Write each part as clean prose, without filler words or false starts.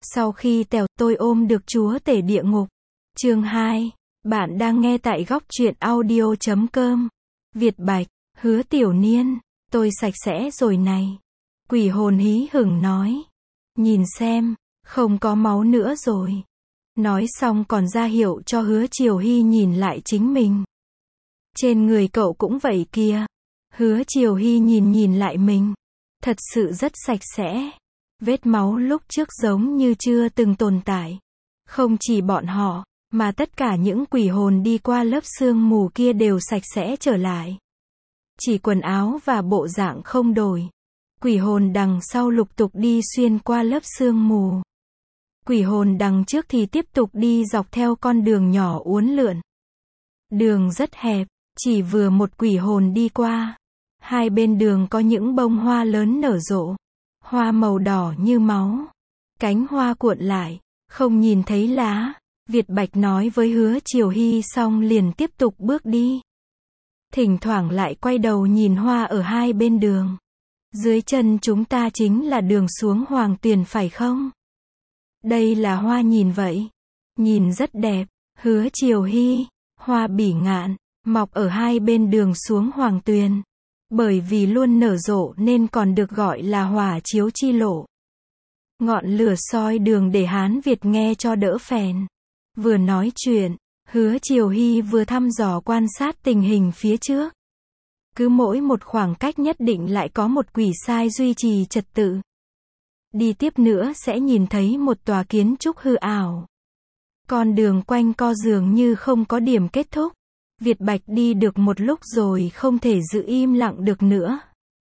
Sau khi tèo, tôi ôm được chúa tể địa ngục. Chương 2. Bạn đang nghe tại góc truyện audio.com. Việt Bạch, Hứa Tiểu Niên, tôi sạch sẽ rồi này. Quỷ hồn hí hửng nói. Nhìn xem, không có máu nữa rồi. Nói xong còn ra hiệu cho Hứa Triều Hy nhìn lại chính mình. Trên người cậu cũng vậy kìa. Hứa Triều Hy nhìn lại mình. Thật sự rất sạch sẽ. Vết máu lúc trước giống như chưa từng tồn tại. Không chỉ bọn họ, mà tất cả những quỷ hồn đi qua lớp sương mù kia đều sạch sẽ trở lại. Chỉ quần áo và bộ dạng không đổi. Quỷ hồn đằng sau lục tục đi xuyên qua lớp sương mù. Quỷ hồn đằng trước thì tiếp tục đi dọc theo con đường nhỏ uốn lượn. Đường rất hẹp, chỉ vừa một quỷ hồn đi qua. Hai bên đường có những bông hoa lớn nở rộ. Hoa màu đỏ như máu. Cánh hoa cuộn lại, không nhìn thấy lá. Việt Bạch nói với Hứa Triều Hy xong liền tiếp tục bước đi. Thỉnh thoảng lại quay đầu nhìn hoa ở hai bên đường. Dưới chân chúng ta chính là đường xuống Hoàng Tuyền phải không? Đây là hoa nhìn vậy. Nhìn rất đẹp. Hứa Triều Hy, hoa bỉ ngạn, mọc ở hai bên đường xuống Hoàng Tuyền. Bởi vì luôn nở rộ nên còn được gọi là hỏa chiếu chi lộ. Ngọn lửa soi đường để Hán Việt nghe cho đỡ phèn. Vừa nói chuyện, Hứa Triều Hy vừa thăm dò quan sát tình hình phía trước. Cứ mỗi một khoảng cách nhất định lại có một quỷ sai duy trì trật tự. Đi tiếp nữa sẽ nhìn thấy một tòa kiến trúc hư ảo. Con đường quanh co dường như không có điểm kết thúc. Việt Bạch đi được một lúc rồi không thể giữ im lặng được nữa.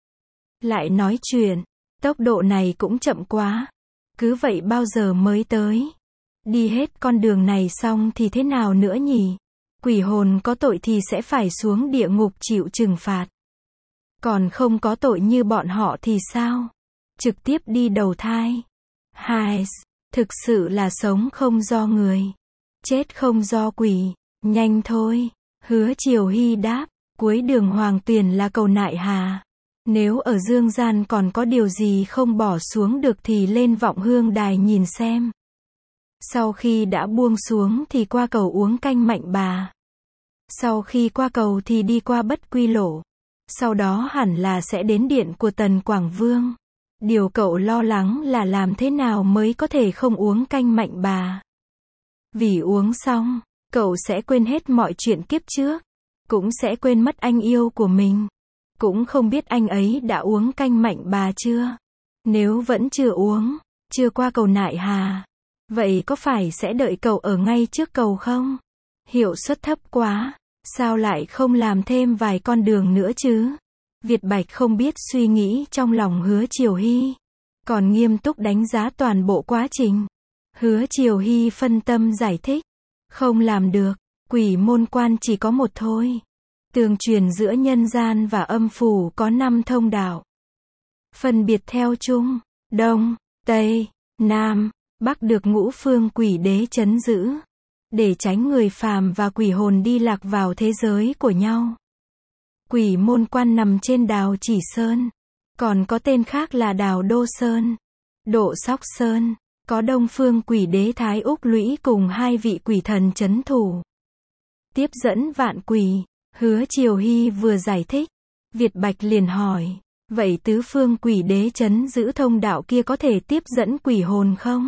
Lại nói chuyện, tốc độ này cũng chậm quá. Cứ vậy bao giờ mới tới? Đi hết con đường này xong thì thế nào nữa nhỉ? Quỷ hồn có tội thì sẽ phải xuống địa ngục chịu trừng phạt. Còn không có tội như bọn họ thì sao? Trực tiếp đi đầu thai. Hai, thực sự là sống không do người, chết không do quỷ. Nhanh thôi. Hứa Triều Hy đáp, cuối đường Hoàng Tuyền là cầu Nại Hà. Nếu ở dương gian còn có điều gì không bỏ xuống được thì lên Vọng Hương Đài nhìn xem. Sau khi đã buông xuống thì qua cầu uống canh Mạnh Bà. Sau khi qua cầu thì đi qua Bất Quy Lộ. Sau đó hẳn là sẽ đến điện của Tần Quảng Vương. Điều cậu lo lắng là làm thế nào mới có thể không uống canh Mạnh Bà. Vì uống xong, cậu sẽ quên hết mọi chuyện kiếp trước. Cũng sẽ quên mất anh yêu của mình. Cũng không biết anh ấy đã uống canh Mạnh Bà chưa. Nếu vẫn chưa uống, chưa qua cầu Nại Hà, vậy có phải sẽ đợi cậu ở ngay trước cầu không? Hiệu suất thấp quá. Sao lại không làm thêm vài con đường nữa chứ? Việt Bạch không biết suy nghĩ trong lòng Hứa Triều Hy. Còn nghiêm túc đánh giá toàn bộ quá trình. Hứa Triều Hy phân tâm giải thích. Không làm được. Quỷ môn quan chỉ có một thôi. Tường truyền giữa nhân gian và âm phủ có 5 thông đạo. Phân biệt theo Trung, Đông, Tây, Nam, Bắc được ngũ phương quỷ đế trấn giữ. Để tránh người phàm và quỷ hồn đi lạc vào thế giới của nhau. Quỷ môn quan nằm trên đào Chỉ Sơn. Còn có tên khác là đào Đô Sơn, Độ Sóc Sơn. Có đông phương quỷ đế Thái Úc Lũy cùng 2 vị quỷ thần trấn thủ. Tiếp dẫn vạn quỷ. Hứa Triều Hy vừa giải thích. Việt Bạch liền hỏi. Vậy tứ phương quỷ đế trấn giữ thông đạo kia có thể tiếp dẫn quỷ hồn không?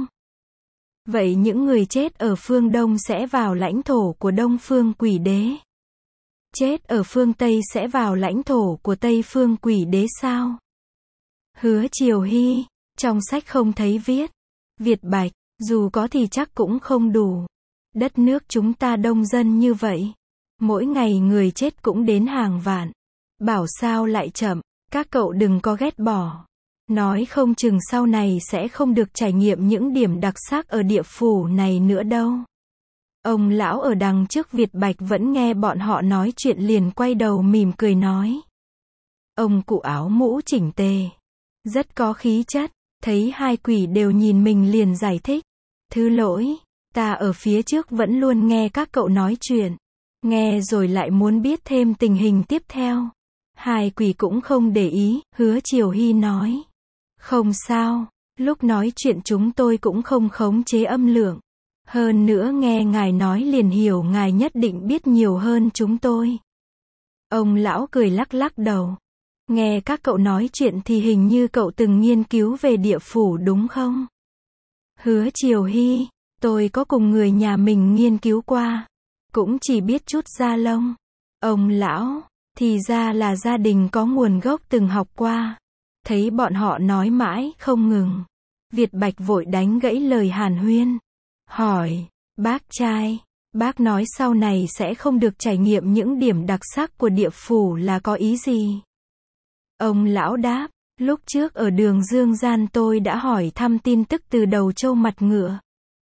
Vậy những người chết ở phương Đông sẽ vào lãnh thổ của Đông phương quỷ đế. Chết ở phương Tây sẽ vào lãnh thổ của Tây phương quỷ đế sao? Hứa Triều Hy. Trong sách không thấy viết. Việt Bạch, dù có thì chắc cũng không đủ. Đất nước chúng ta đông dân như vậy. Mỗi ngày người chết cũng đến hàng vạn. Bảo sao lại chậm, các cậu đừng có ghét bỏ. Nói không chừng sau này sẽ không được trải nghiệm những điểm đặc sắc ở địa phủ này nữa đâu. Ông lão ở đằng trước Việt Bạch vẫn nghe bọn họ nói chuyện liền quay đầu mỉm cười nói. Ông cụ áo mũ chỉnh tề. Rất có khí chất. Thấy hai quỷ đều nhìn mình liền giải thích. Thứ lỗi, ta ở phía trước vẫn luôn nghe các cậu nói chuyện. Nghe rồi lại muốn biết thêm tình hình tiếp theo. Hai quỷ cũng không để ý, Hứa Triều Hy nói. Không sao, Lúc nói chuyện chúng tôi cũng không khống chế âm lượng. Hơn nữa nghe ngài nói liền hiểu ngài nhất định biết nhiều hơn chúng tôi. Ông lão cười lắc lắc đầu. Nghe các cậu nói chuyện thì hình như cậu từng nghiên cứu về địa phủ đúng không? Hứa Triều Hy, tôi có cùng người nhà mình nghiên cứu qua. Cũng chỉ biết chút da lông. Ông lão, thì ra là gia đình có nguồn gốc từng học qua. Thấy bọn họ nói mãi không ngừng. Việt Bạch vội đánh gãy lời hàn huyên. Hỏi, bác trai, bác nói sau này sẽ không được trải nghiệm những điểm đặc sắc của địa phủ là có ý gì? Ông lão đáp, lúc trước ở đường Dương Gian tôi đã hỏi thăm tin tức từ đầu trâu mặt ngựa.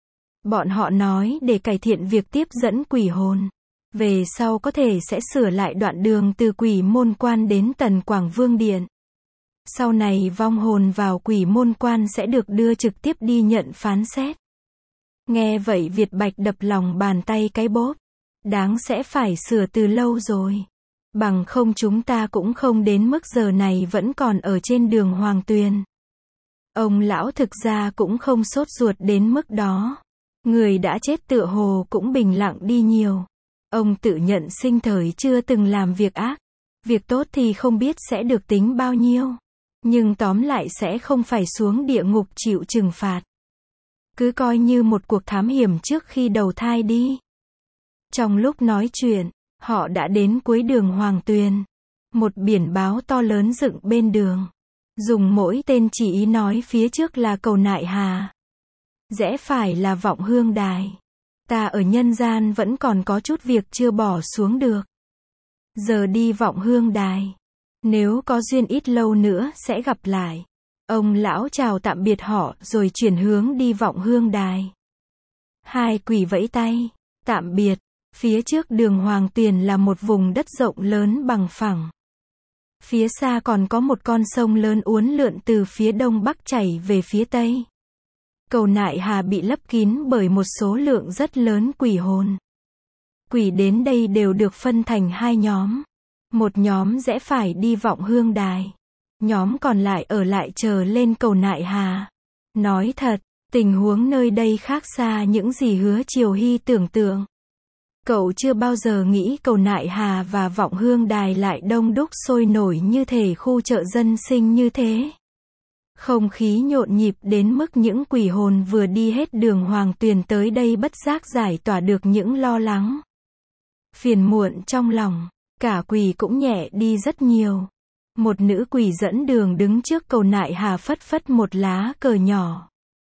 Bọn họ nói để cải thiện việc tiếp dẫn quỷ hồn. Về sau có thể sẽ sửa lại đoạn đường từ Quỷ Môn Quan đến Tần Quảng Vương Điện. Sau này vong hồn vào Quỷ Môn Quan sẽ được đưa trực tiếp đi nhận phán xét. Nghe vậy Việt Bạch đập lòng bàn tay cái bóp. Đáng sẽ phải sửa từ lâu rồi. Bằng không chúng ta cũng không đến mức giờ này vẫn còn ở trên đường Hoàng Tuyền. Ông lão thực ra cũng không sốt ruột đến mức đó. Người đã chết tựa hồ cũng bình lặng đi nhiều. Ông tự nhận sinh thời chưa từng làm việc ác. Việc tốt thì không biết sẽ được tính bao nhiêu. Nhưng tóm lại sẽ không phải xuống địa ngục chịu trừng phạt. Cứ coi như một cuộc thám hiểm trước khi đầu thai đi. Trong lúc nói chuyện, họ đã đến cuối đường Hoàng Tuyền. Một biển báo to lớn dựng bên đường. Dùng mỗi tên chỉ ý nói phía trước là cầu Nại Hà. Rẽ phải là Vọng Hương Đài. Ta ở nhân gian vẫn còn có chút việc chưa bỏ xuống được. Giờ đi Vọng Hương Đài. Nếu có duyên ít lâu nữa sẽ gặp lại. Ông lão chào tạm biệt họ rồi chuyển hướng đi Vọng Hương Đài. Hai quỷ vẫy tay. Tạm biệt. Phía trước đường Hoàng Tuyền là một vùng đất rộng lớn bằng phẳng. Phía xa còn có một con sông lớn uốn lượn từ phía đông bắc chảy về phía tây. Cầu Nại Hà bị lấp kín bởi một số lượng rất lớn quỷ hồn. Quỷ đến đây đều được phân thành hai nhóm. Một nhóm rẽ phải đi Vọng Hương Đài. Nhóm còn lại ở lại chờ lên cầu Nại Hà. Nói thật, tình huống nơi đây khác xa những gì Hứa Triều Hy tưởng tượng. Cậu chưa bao giờ nghĩ cầu Nại Hà và Vọng Hương Đài lại đông đúc sôi nổi như thể khu chợ dân sinh như thế. Không khí nhộn nhịp đến mức những quỷ hồn vừa đi hết đường Hoàng Tuyền tới đây bất giác giải tỏa được những lo lắng. Phiền muộn trong lòng, cả quỷ cũng nhẹ đi rất nhiều. Một nữ quỷ dẫn đường đứng trước cầu Nại Hà phất phất một lá cờ nhỏ.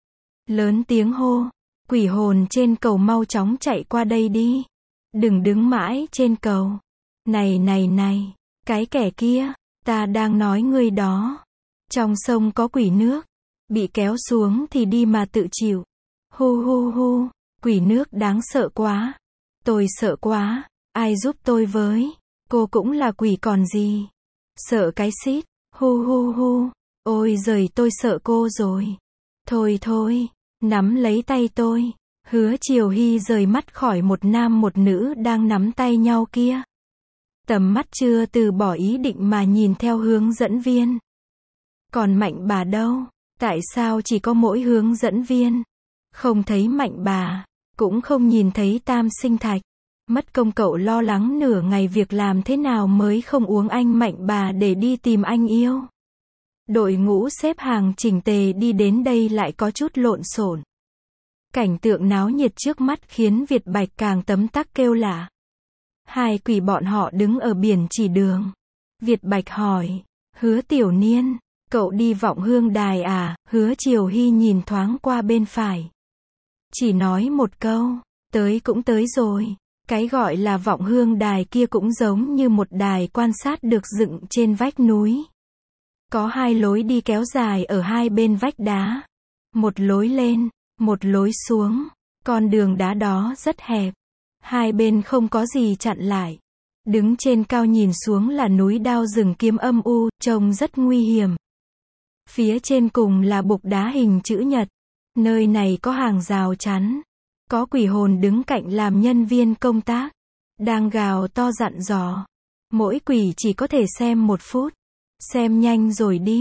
Lớn tiếng hô, quỷ hồn trên cầu mau chóng chạy qua đây đi. Đừng đứng mãi trên cầu. Này này này, cái kẻ kia, ta đang nói ngươi đó. Trong sông có quỷ nước. Bị kéo xuống thì đi mà tự chịu. Hu hu hu, quỷ nước đáng sợ quá. Tôi sợ quá, ai giúp tôi với. Cô cũng là quỷ còn gì. Sợ cái xít, hu hu hu. Ôi giời tôi sợ cô rồi. Thôi thôi, nắm lấy tay tôi. Hứa Triều Hy rời mắt khỏi một nam một nữ đang nắm tay nhau kia. Tầm mắt chưa từ bỏ ý định mà nhìn theo hướng dẫn viên. Còn Mạnh bà đâu? Tại sao chỉ có mỗi hướng dẫn viên? Không thấy Mạnh bà, cũng không nhìn thấy Tam Sinh Thạch. Mất công cậu lo lắng nửa ngày việc làm thế nào mới không uống anh Mạnh bà để đi tìm anh yêu. Đội ngũ xếp hàng chỉnh tề đi đến đây lại có chút lộn xộn. Cảnh tượng náo nhiệt trước mắt khiến Việt Bạch càng tấm tắc kêu lạ. Hai quỷ bọn họ đứng ở biển chỉ đường. Việt Bạch hỏi, Hứa Tiểu Niên, cậu đi Vọng Hương Đài à? Hứa Triều Hy nhìn thoáng qua bên phải. Chỉ nói một câu, tới cũng tới rồi. Cái gọi là Vọng Hương Đài kia cũng giống như một đài quan sát được dựng trên vách núi. Có hai lối đi kéo dài ở hai bên vách đá. Một lối lên, một lối xuống. Con đường đá đó rất hẹp. Hai bên không có gì chặn lại. Đứng trên cao nhìn xuống là núi đao rừng kiếm âm u, trông rất nguy hiểm. Phía trên cùng là bục đá hình chữ nhật. Nơi này có hàng rào chắn. Có quỷ hồn đứng cạnh làm nhân viên công tác. Đang gào to dặn dò. Mỗi quỷ chỉ có thể xem 1 phút. Xem nhanh rồi đi.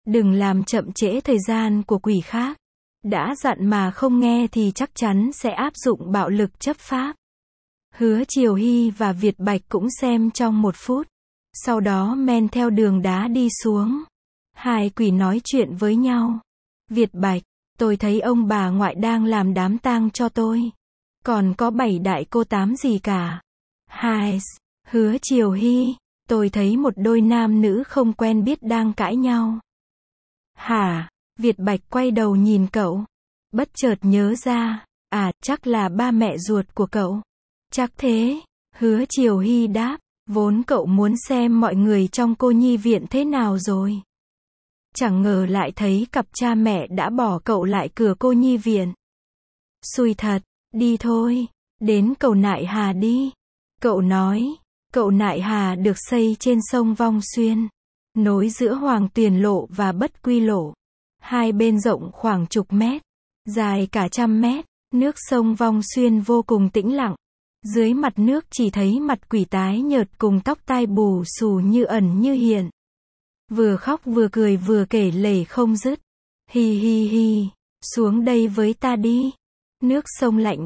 Đừng làm chậm trễ thời gian của quỷ khác. Đã dặn mà không nghe thì chắc chắn sẽ áp dụng bạo lực chấp pháp. Hứa Triều Hy và Việt Bạch cũng xem trong 1 phút. Sau đó men theo đường đá đi xuống. Hai quỷ nói chuyện với nhau. Việt Bạch, tôi thấy ông bà ngoại đang làm đám tang cho tôi. Còn có 7 đại cô 8 gì cả. Hai, Hứa Triều Hy, tôi thấy một đôi nam nữ không quen biết đang cãi nhau. Hả? Việt Bạch quay đầu nhìn cậu. Bất chợt nhớ ra, chắc là ba mẹ ruột của cậu. Chắc thế, Hứa Triều Hy đáp, vốn cậu muốn xem mọi người trong cô nhi viện thế nào rồi. Chẳng ngờ lại thấy cặp cha mẹ đã bỏ cậu lại cửa cô nhi viện. Xui thật, đi thôi, đến cầu Nại Hà đi. Cậu nói, cầu Nại Hà được xây trên sông Vong Xuyên, nối giữa Hoàng Tuyền Lộ và Bất Quy Lộ. Hai bên rộng khoảng chục mét, dài cả trăm mét, nước sông Vong Xuyên vô cùng tĩnh lặng. Dưới mặt nước chỉ thấy mặt quỷ tái nhợt cùng tóc tai bù xù như ẩn như hiện. Vừa khóc vừa cười vừa kể lể không dứt. Hi hi hi, xuống đây với ta đi. Nước sông lạnh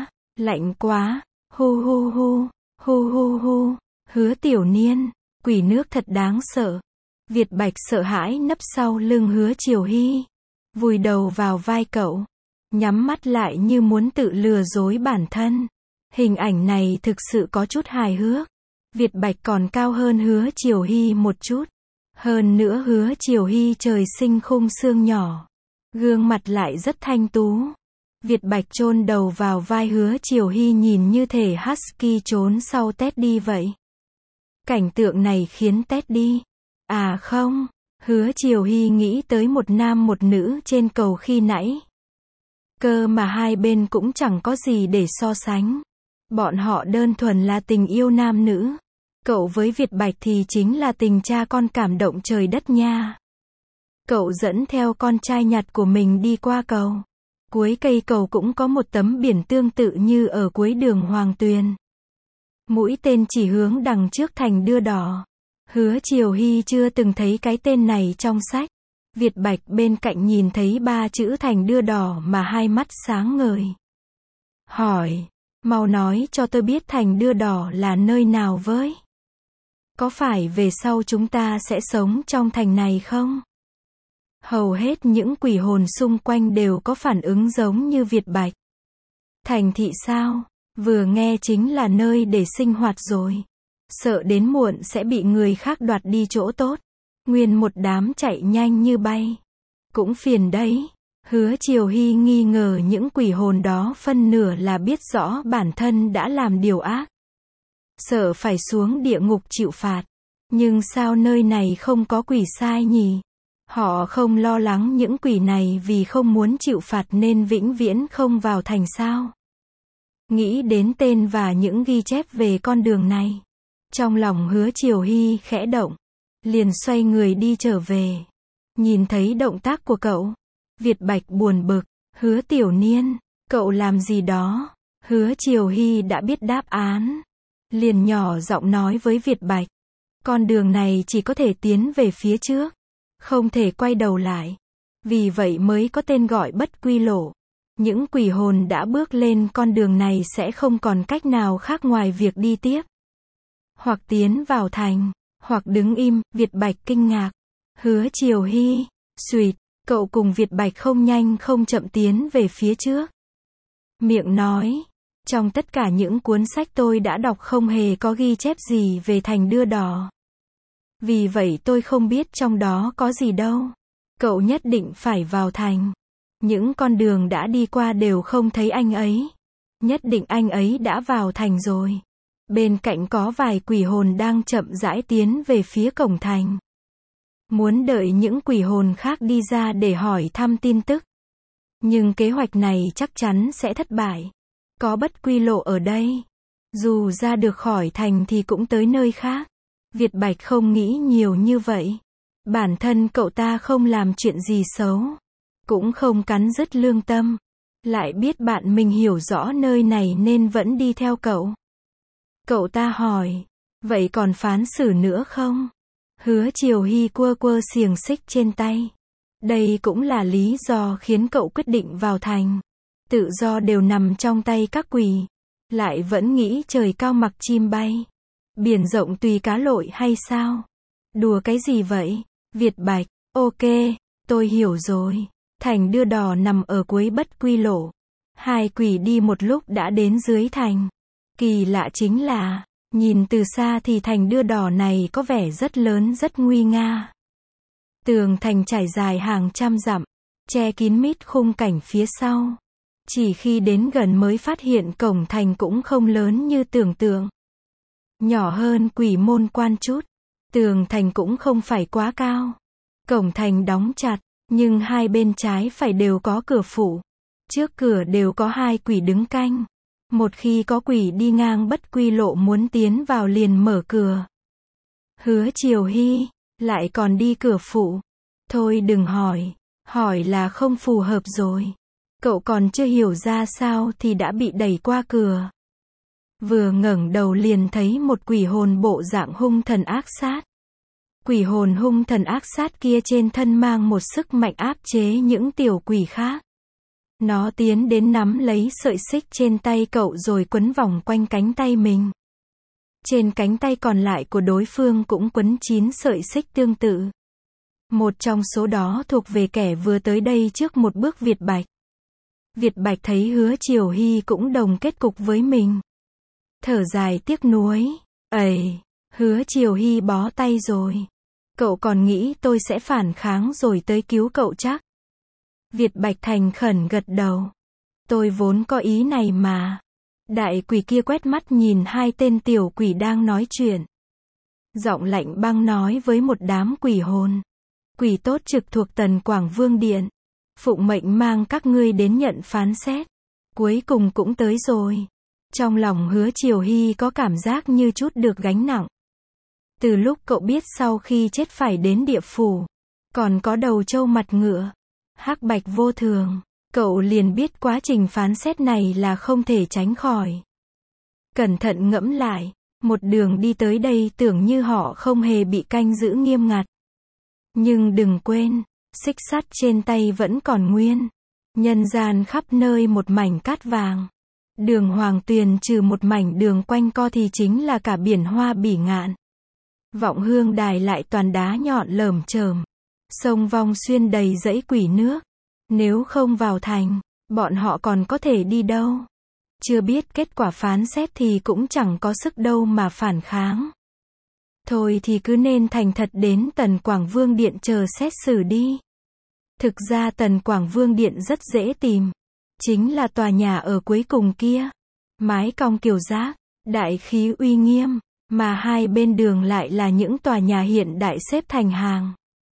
quá, hu hu hu, hu hu hu. Hứa Tiểu Niên, quỷ nước thật đáng sợ. Việt Bạch sợ hãi nấp sau lưng Hứa Triều Hy, vùi đầu vào vai cậu, nhắm mắt lại như muốn tự lừa dối bản thân. Hình ảnh này thực sự có chút hài hước. Việt Bạch còn cao hơn Hứa Triều Hy một chút. Hơn nữa Hứa Triều Hy trời sinh khung xương nhỏ, gương mặt lại rất thanh tú. Việt Bạch chôn đầu vào vai Hứa Triều Hy nhìn như thể husky trốn sau Teddy vậy. Cảnh tượng này khiến Teddy, không, Hứa Triều Hy nghĩ tới một nam một nữ trên cầu khi nãy. Cơ mà hai bên cũng chẳng có gì để so sánh. Bọn họ đơn thuần là tình yêu nam nữ. Cậu với Việt Bạch thì chính là tình cha con cảm động trời đất nha. Cậu dẫn theo con trai nhặt của mình đi qua cầu. Cuối cây cầu cũng có một tấm biển tương tự như ở cuối đường Hoàng Tuyền. Mũi tên chỉ hướng đằng trước thành đưa đỏ. Hứa Triều Hy chưa từng thấy cái tên này trong sách. Việt Bạch bên cạnh nhìn thấy 3 chữ thành đưa đỏ mà hai mắt sáng ngời. Hỏi, mau nói cho tôi biết thành đưa đỏ là nơi nào với? Có phải về sau chúng ta sẽ sống trong thành này không? Hầu hết những quỷ hồn xung quanh đều có phản ứng giống như Việt Bạch. Thành thị sao? Vừa nghe chính là nơi để sinh hoạt rồi. Sợ đến muộn sẽ bị người khác đoạt đi chỗ tốt. Nguyên một đám chạy nhanh như bay. Cũng phiền đấy. Hứa Triều Hy nghi ngờ những quỷ hồn đó phân nửa là biết rõ bản thân đã làm điều ác. Sợ phải xuống địa ngục chịu phạt. Nhưng sao nơi này không có quỷ sai nhỉ? Họ không lo lắng những quỷ này vì không muốn chịu phạt nên vĩnh viễn không vào thành sao? Nghĩ đến tên và những ghi chép về con đường này. Trong lòng Hứa Triều Hy khẽ động. Liền xoay người đi trở về. Nhìn thấy động tác của cậu. Việt Bạch buồn bực. Hứa Tiểu Niên, cậu làm gì đó? Hứa Triều Hy đã biết đáp án. Liền nhỏ giọng nói với Việt Bạch. Con đường này chỉ có thể tiến về phía trước. Không thể quay đầu lại. Vì vậy mới có tên gọi Bất Quy Lộ. Những quỷ hồn đã bước lên con đường này sẽ không còn cách nào khác ngoài việc đi tiếp. Hoặc tiến vào thành, hoặc đứng im. Việt Bạch kinh ngạc. Hứa Triều Hy, xuỵt, cậu cùng Việt Bạch không nhanh không chậm tiến về phía trước. Miệng nói, trong tất cả những cuốn sách tôi đã đọc không hề có ghi chép gì về thành đưa đỏ. Vì vậy tôi không biết trong đó có gì đâu. Cậu nhất định phải vào thành. Những con đường đã đi qua đều không thấy anh ấy. Nhất định anh ấy đã vào thành rồi. Bên cạnh có vài quỷ hồn đang chậm rãi tiến về phía cổng thành. Muốn đợi những quỷ hồn khác đi ra để hỏi thăm tin tức. Nhưng kế hoạch này chắc chắn sẽ thất bại. Có Bất Quy Lộ ở đây. Dù ra được khỏi thành thì cũng tới nơi khác. Việt Bạch không nghĩ nhiều như vậy. Bản thân cậu ta không làm chuyện gì xấu. Cũng không cắn rứt lương tâm. Lại biết bạn mình hiểu rõ nơi này nên vẫn đi theo cậu. Cậu ta hỏi. Vậy còn phán xử nữa không? Hứa Triều Hy quơ quơ xiềng xích trên tay. Đây cũng là lý do khiến cậu quyết định vào thành. Tự do đều nằm trong tay các quỷ. Lại vẫn nghĩ trời cao mặc chim bay. Biển rộng tùy cá lội hay sao? Đùa cái gì vậy? Việt Bạch, ok, tôi hiểu rồi. Thành đưa đò nằm ở cuối Bất Quy Lộ. Hai quỷ đi một lúc đã đến dưới thành. Kỳ lạ chính là, nhìn từ xa thì thành đưa đò này có vẻ rất lớn rất nguy nga. Tường thành trải dài hàng trăm dặm, che kín mít khung cảnh phía sau. Chỉ khi đến gần mới phát hiện cổng thành cũng không lớn như tưởng tượng. Nhỏ hơn Quỷ Môn Quan chút. Tường thành cũng không phải quá cao. Cổng thành đóng chặt, nhưng hai bên trái phải đều có cửa phụ. Trước cửa đều có hai quỷ đứng canh. Một khi có quỷ đi ngang Bất Quy Lộ muốn tiến vào liền mở cửa. Hứa Triều Hy, lại còn đi cửa phụ. Thôi đừng hỏi, hỏi là không phù hợp rồi. Cậu còn chưa hiểu ra sao thì đã bị đẩy qua cửa. Vừa ngẩng đầu liền thấy một quỷ hồn bộ dạng hung thần ác sát. Quỷ hồn hung thần ác sát kia trên thân mang một sức mạnh áp chế những tiểu quỷ khác. Nó tiến đến nắm lấy sợi xích trên tay cậu rồi quấn vòng quanh cánh tay mình. Trên cánh tay còn lại của đối phương cũng quấn 9 sợi xích tương tự. Một trong số đó thuộc về kẻ vừa tới đây trước một bước Việt Bạch. Việt Bạch thấy Hứa Triều Hy cũng đồng kết cục với mình. Thở dài tiếc nuối. Ầy, Hứa Triều Hy bó tay rồi. Cậu còn nghĩ tôi sẽ phản kháng rồi tới cứu cậu chắc? Việt Bạch thành khẩn gật đầu. Tôi vốn có ý này mà. Đại quỷ kia quét mắt nhìn hai tên tiểu quỷ đang nói chuyện. Giọng lạnh băng nói với một đám quỷ hồn. Quỷ tốt trực thuộc Tần Quảng Vương Điện. Phụng mệnh mang các ngươi đến nhận phán xét. Cuối cùng cũng tới rồi. Trong lòng Hứa Triều Hy có cảm giác như chút được gánh nặng. Từ lúc cậu biết sau khi chết phải đến địa phủ, còn có đầu trâu mặt ngựa, hắc bạch vô thường, cậu liền biết quá trình phán xét này là không thể tránh khỏi. Cẩn thận ngẫm lại, một đường đi tới đây tưởng như họ không hề bị canh giữ nghiêm ngặt. Nhưng đừng quên, xích sắt trên tay vẫn còn nguyên. Nhân gian khắp nơi một mảnh cát vàng. Đường Hoàng Tuyền trừ một mảnh đường quanh co thì chính là cả biển Hoa Bỉ Ngạn. Vọng Hương Đài lại toàn đá nhọn lởm chởm. Sông Vong Xuyên đầy dãy quỷ nước. Nếu không vào thành, bọn họ còn có thể đi đâu? Chưa biết kết quả phán xét thì cũng chẳng có sức đâu mà phản kháng. Thôi thì cứ nên thành thật đến Tần Quảng Vương Điện chờ xét xử đi. Thực ra Tần Quảng Vương Điện rất dễ tìm. Chính là tòa nhà ở cuối cùng kia. Mái cong kiểu giác, đại khí uy nghiêm, mà hai bên đường lại là những tòa nhà hiện đại xếp thành hàng.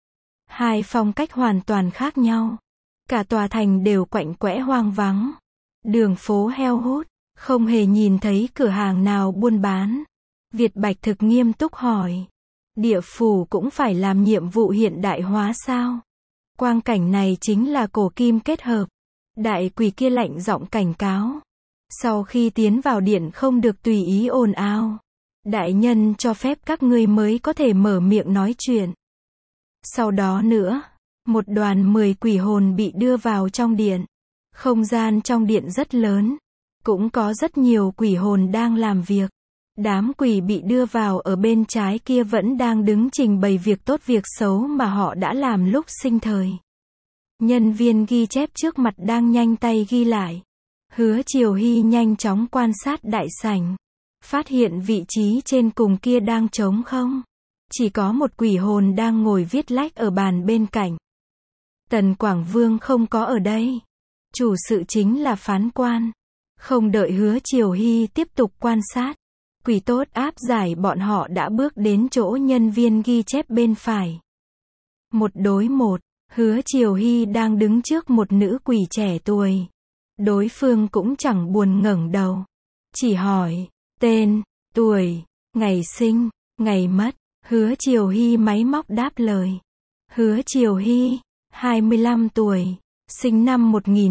Hai phong cách hoàn toàn khác nhau. Cả tòa thành đều quạnh quẽ hoang vắng. Đường phố heo hút, không hề nhìn thấy cửa hàng nào buôn bán. Việt Bạch thực nghiêm túc hỏi. Địa phủ cũng phải làm nhiệm vụ hiện đại hóa sao? Quang cảnh này chính là cổ kim kết hợp. Đại quỷ kia lạnh giọng cảnh cáo. Sau khi tiến vào điện không được tùy ý ồn ào. Đại nhân cho phép các ngươi mới có thể mở miệng nói chuyện. Sau đó nữa, một đoàn 10 quỷ hồn bị đưa vào trong điện. Không gian trong điện rất lớn. Cũng có rất nhiều quỷ hồn đang làm việc. Đám quỷ bị đưa vào ở bên trái kia vẫn đang đứng trình bày việc tốt việc xấu mà họ đã làm lúc sinh thời. Nhân viên ghi chép trước mặt đang nhanh tay ghi lại. Hứa Triều Hy nhanh chóng quan sát đại sảnh. Phát hiện vị trí trên cùng kia đang trống không. Chỉ có một quỷ hồn đang ngồi viết lách ở bàn bên cạnh. Tần Quảng Vương không có ở đây. Chủ sự chính là phán quan. Không đợi Hứa Triều Hy tiếp tục quan sát. Quỷ tốt áp giải bọn họ đã bước đến chỗ nhân viên ghi chép bên phải. Một đối một, Hứa Triều Hy đang đứng trước một nữ quỷ trẻ tuổi. Đối phương cũng chẳng buồn ngẩng đầu. Chỉ hỏi, tên, tuổi, ngày sinh, ngày mất. Hứa Triều Hy máy móc đáp lời. Hứa Triều Hy, 25 tuổi, sinh năm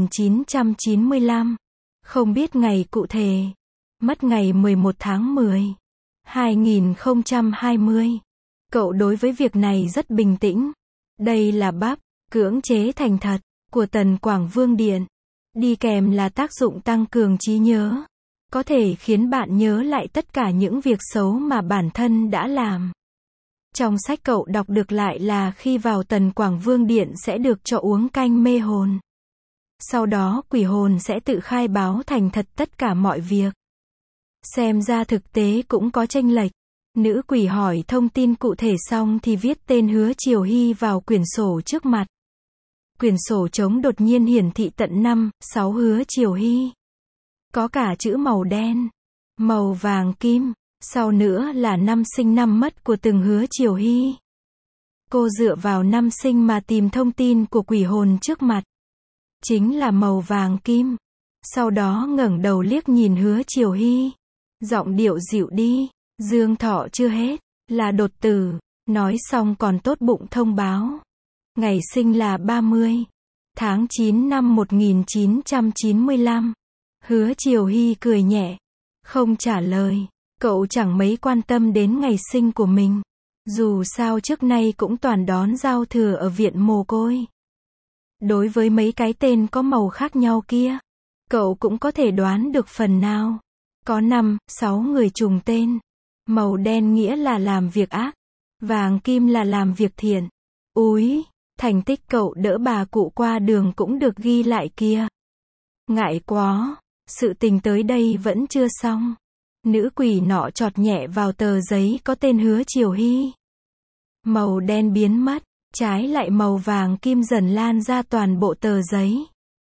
1995. Không biết ngày cụ thể. Mất ngày 11 tháng 10, 2020. Cậu đối với việc này rất bình tĩnh. Đây là bắp, cưỡng chế thành thật, của Tần Quảng Vương Điện. Đi kèm là tác dụng tăng cường trí nhớ. Có thể khiến bạn nhớ lại tất cả những việc xấu mà bản thân đã làm. Trong sách cậu đọc được lại là khi vào Tần Quảng Vương Điện sẽ được cho uống canh mê hồn. Sau đó quỷ hồn sẽ tự khai báo thành thật tất cả mọi việc. Xem ra thực tế cũng có chênh lệch. Nữ quỷ hỏi thông tin cụ thể xong thì viết tên Hứa Triều Hy vào quyển sổ trước mặt. Quyển sổ trống đột nhiên hiển thị tận 5, 6 Hứa Triều Hy. Có cả chữ màu đen, màu vàng kim, sau nữa là năm sinh năm mất của từng Hứa Triều Hy. Cô dựa vào năm sinh mà tìm thông tin của quỷ hồn trước mặt. Chính là màu vàng kim. Sau đó ngẩng đầu liếc nhìn Hứa Triều Hy. Giọng điệu dịu đi. Dương thọ chưa hết, là đột tử. Nói xong còn tốt bụng thông báo. Ngày sinh là 30. Tháng 9 năm 1995. Hứa Triều Hy cười nhẹ. Không trả lời. Cậu chẳng mấy quan tâm đến ngày sinh của mình. Dù sao trước nay cũng toàn đón giao thừa ở viện mồ côi. Đối với mấy cái tên có màu khác nhau kia, cậu cũng có thể đoán được phần nào. Có 5, 6 người trùng tên. Màu đen nghĩa là làm việc ác. Vàng kim là làm việc thiện. Úi, thành tích cậu đỡ bà cụ qua đường cũng được ghi lại kia. Ngại quá, sự tình tới đây vẫn chưa xong. Nữ quỷ nọ chọt nhẹ vào tờ giấy có tên Hứa Triều Hy. Màu đen biến mất, trái lại màu vàng kim dần lan ra toàn bộ tờ giấy.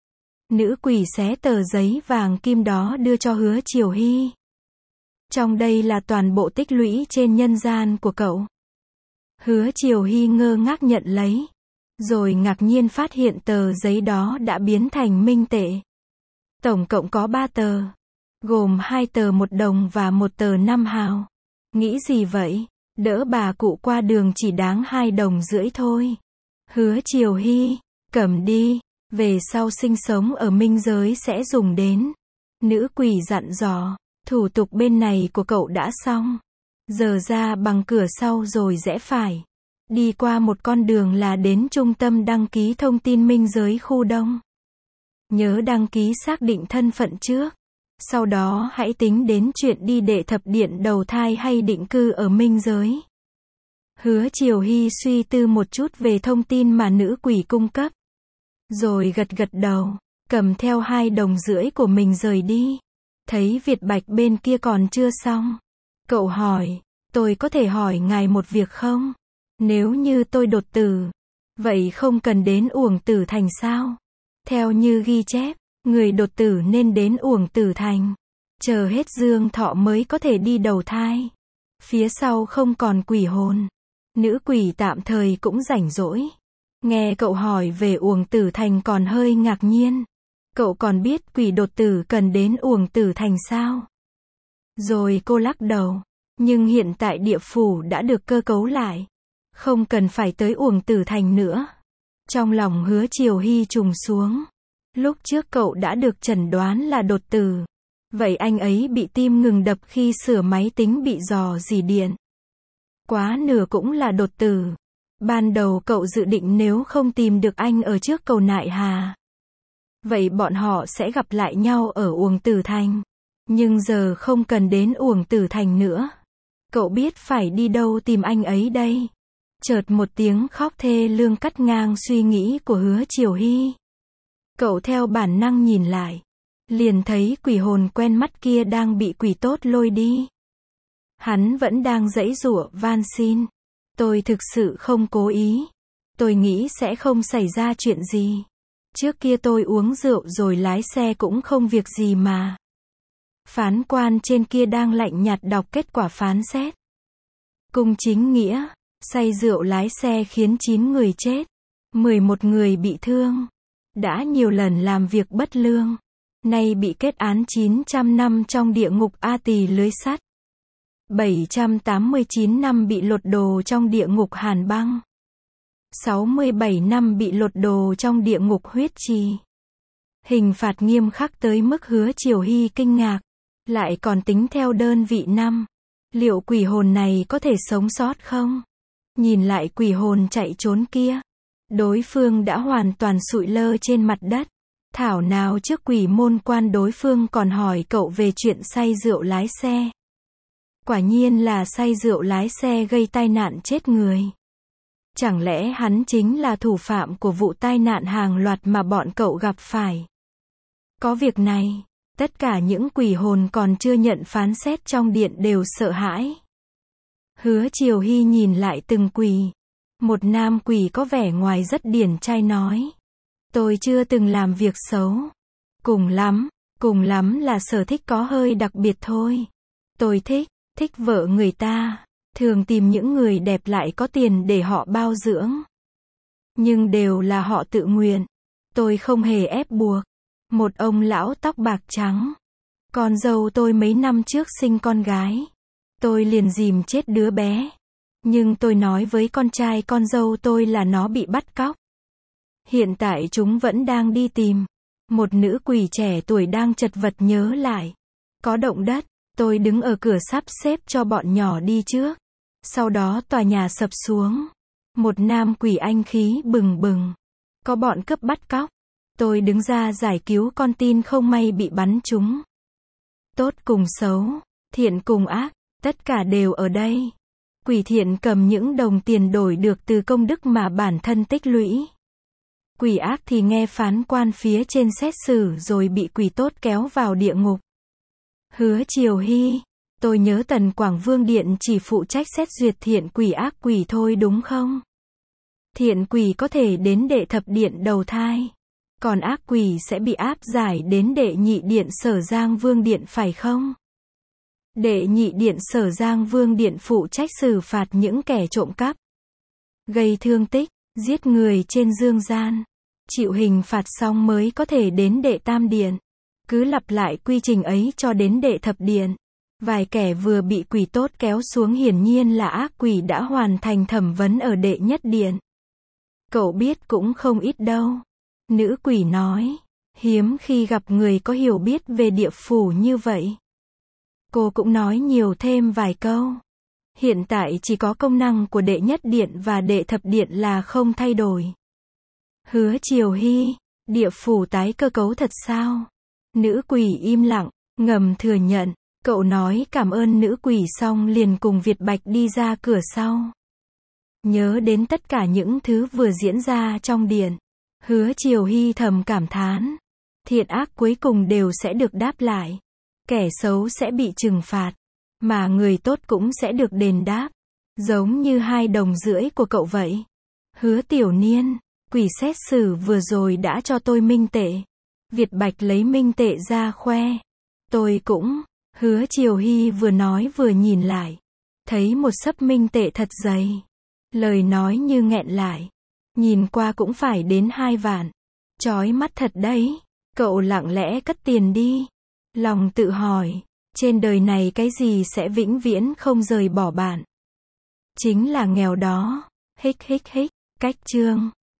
Nữ quỷ xé tờ giấy vàng kim đó đưa cho Hứa Triều Hy. Trong đây là toàn bộ tích lũy trên nhân gian của cậu. Hứa Triều Hy ngơ ngác nhận lấy. Rồi ngạc nhiên phát hiện tờ giấy đó đã biến thành minh tệ. Tổng cộng có 3 tờ. Gồm 2 tờ 1 đồng và 1 tờ 5 hào. Nghĩ gì vậy? Đỡ bà cụ qua đường chỉ đáng 2 đồng rưỡi thôi. Hứa Triều Hy, cầm đi. Về sau sinh sống ở minh giới sẽ dùng đến. Nữ quỷ dặn dò. Thủ tục bên này của cậu đã xong. Giờ ra bằng cửa sau rồi rẽ phải. Đi qua một con đường là đến trung tâm đăng ký thông tin minh giới khu đông. Nhớ đăng ký xác định thân phận trước. Sau đó hãy tính đến chuyện đi đệ thập điện đầu thai hay định cư ở minh giới. Hứa Triều Hy suy tư một chút về thông tin mà nữ quỷ cung cấp. Rồi gật gật đầu, cầm theo 2 đồng rưỡi của mình rời đi. Thấy Việt Bạch bên kia còn chưa xong. Cậu hỏi, tôi có thể hỏi ngài một việc không? Nếu như tôi đột tử, vậy không cần đến Uổng Tử Thành sao? Theo như ghi chép, người đột tử nên đến Uổng Tử Thành. Chờ hết dương thọ mới có thể đi đầu thai. Phía sau không còn quỷ hồn. Nữ quỷ tạm thời cũng rảnh rỗi. Nghe cậu hỏi về Uổng Tử Thành còn hơi ngạc nhiên. Cậu còn biết quỷ đột tử cần đến Uổng Tử Thành sao? Rồi cô lắc đầu. Nhưng hiện tại địa phủ đã được cơ cấu lại. Không cần phải tới Uổng Tử Thành nữa. Trong lòng Hứa Triều Hy trùng xuống. Lúc trước cậu đã được chẩn đoán là đột tử. Vậy anh ấy bị tim ngừng đập khi sửa máy tính bị rò rỉ điện. Quá nửa cũng là đột tử. Ban đầu cậu dự định nếu không tìm được anh ở trước cầu Nại Hà, vậy bọn họ sẽ gặp lại nhau ở Uổng Tử Thành. Nhưng giờ không cần đến Uổng Tử Thành nữa. Cậu biết phải đi đâu tìm anh ấy đây? Chợt một tiếng khóc thê lương cắt ngang suy nghĩ của Hứa Triều Hy. Cậu theo bản năng nhìn lại. Liền thấy quỷ hồn quen mắt kia đang bị quỷ tốt lôi đi. Hắn vẫn đang giãy giụa van xin. Tôi thực sự không cố ý. Tôi nghĩ sẽ không xảy ra chuyện gì. Trước kia tôi uống rượu rồi lái xe cũng không việc gì mà. Phán quan trên kia đang lạnh nhạt đọc kết quả phán xét. Cung chính nghĩa, say rượu lái xe khiến 9 người chết, 11 người bị thương. Đã nhiều lần làm việc bất lương. Nay bị kết án 900 năm trong địa ngục A Tỳ lưới sắt. 789 năm bị lột đồ trong địa ngục Hàn Băng. 67 năm bị lột đồ trong địa ngục Huyết Trì. Hình phạt nghiêm khắc tới mức Hứa Triều Hy kinh ngạc. Lại còn tính theo đơn vị năm. Liệu quỷ hồn này có thể sống sót không? Nhìn lại quỷ hồn chạy trốn kia. Đối phương đã hoàn toàn sụi lơ trên mặt đất. Thảo nào trước quỷ môn quan đối phương còn hỏi cậu về chuyện say rượu lái xe. Quả nhiên là say rượu lái xe gây tai nạn chết người. Chẳng lẽ hắn chính là thủ phạm của vụ tai nạn hàng loạt mà bọn cậu gặp phải? Có việc này, tất cả những quỷ hồn còn chưa nhận phán xét trong điện đều sợ hãi. Hứa Triều Hy nhìn lại từng quỷ. Một nam quỷ có vẻ ngoài rất điển trai nói. Tôi chưa từng làm việc xấu. Cùng lắm là sở thích có hơi đặc biệt thôi. Tôi thích vợ người ta. Thường tìm những người đẹp lại có tiền để họ bao dưỡng. Nhưng đều là họ tự nguyện. Tôi không hề ép buộc. Một ông lão tóc bạc trắng. Con dâu tôi mấy năm trước sinh con gái. Tôi liền dìm chết đứa bé. Nhưng tôi nói với con trai con dâu tôi là nó bị bắt cóc. Hiện tại chúng vẫn đang đi tìm. Một nữ quỷ trẻ tuổi đang chật vật nhớ lại. Có động đất, tôi đứng ở cửa sắp xếp cho bọn nhỏ đi trước. Sau đó tòa nhà sập xuống. Một nam quỷ anh khí bừng bừng. Có bọn cướp bắt cóc. Tôi đứng ra giải cứu con tin không may bị bắn trúng. Tốt cùng xấu, thiện cùng ác, tất cả đều ở đây. Quỷ thiện cầm những đồng tiền đổi được từ công đức mà bản thân tích lũy. Quỷ ác thì nghe phán quan phía trên xét xử rồi bị quỷ tốt kéo vào địa ngục. Hứa Triều Hy, tôi nhớ Tần Quảng Vương Điện chỉ phụ trách xét duyệt thiện quỷ ác quỷ thôi đúng không? Thiện quỷ có thể đến đệ thập điện đầu thai. Còn ác quỷ sẽ bị áp giải đến đệ nhị điện Sở Giang Vương Điện phải không? Đệ nhị điện Sở Giang Vương Điện phụ trách xử phạt những kẻ trộm cắp, gây thương tích, giết người trên dương gian. Chịu hình phạt xong mới có thể đến đệ tam điện. Cứ lặp lại quy trình ấy cho đến đệ thập điện. Vài kẻ vừa bị quỷ tốt kéo xuống hiển nhiên là ác quỷ đã hoàn thành thẩm vấn ở đệ nhất điện. Cậu biết cũng không ít đâu. Nữ quỷ nói. Hiếm khi gặp người có hiểu biết về địa phủ như vậy. Cô cũng nói nhiều thêm vài câu. Hiện tại chỉ có công năng của đệ nhất điện và đệ thập điện là không thay đổi. Hứa Triều Hy, địa phủ tái cơ cấu thật sao? Nữ quỷ im lặng, ngầm thừa nhận. Cậu nói cảm ơn nữ quỷ xong liền cùng Việt Bạch đi ra cửa sau. Nhớ đến tất cả những thứ vừa diễn ra trong điện. Hứa Triều Hy thầm cảm thán. Thiện ác cuối cùng đều sẽ được đáp lại. Kẻ xấu sẽ bị trừng phạt. Mà người tốt cũng sẽ được đền đáp. Giống như 2 đồng rưỡi của cậu vậy. Hứa Tiểu Niên, quỷ xét xử vừa rồi đã cho tôi minh tệ. Việt Bạch lấy minh tệ ra khoe. Tôi cũng. Hứa Triều Hy vừa nói vừa nhìn lại. Thấy một xấp minh tệ thật dày. Lời nói như nghẹn lại. Nhìn qua cũng phải đến 2 vạn. Chói mắt thật đấy. Cậu lặng lẽ cất tiền đi. Lòng tự hỏi. Trên đời này cái gì sẽ vĩnh viễn không rời bỏ bạn? Chính là nghèo đó. Hích hích hích. Cách chương.